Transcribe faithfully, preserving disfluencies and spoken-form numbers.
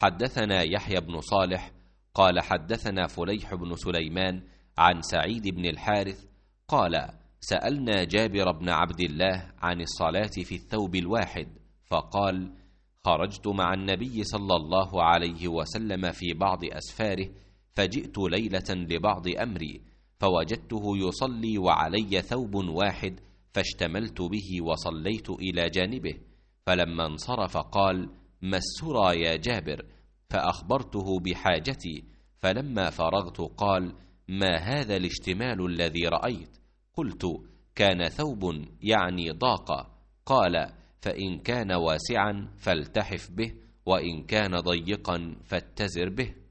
حدثنا يحيى بن صالح قال حدثنا فليح بن سليمان عن سعيد بن الحارث قال سألنا جابر بن عبد الله عن الصلاة في الثوب الواحد فقال خرجت مع النبي صلى الله عليه وسلم في بعض أسفاره فجئت ليلة لبعض أمري فوجدته يصلي وعلي ثوب واحد فاشتملت به وصليت إلى جانبه فلما انصرف قال ما السرى يا جابر فأخبرته بحاجتي فلما فرغت قال ما هذا الاشتمال الذي رأيت قلت كان ثوب يعني ضاق قال فإن كان واسعا فالتحف به وإن كان ضيقا فاتزر به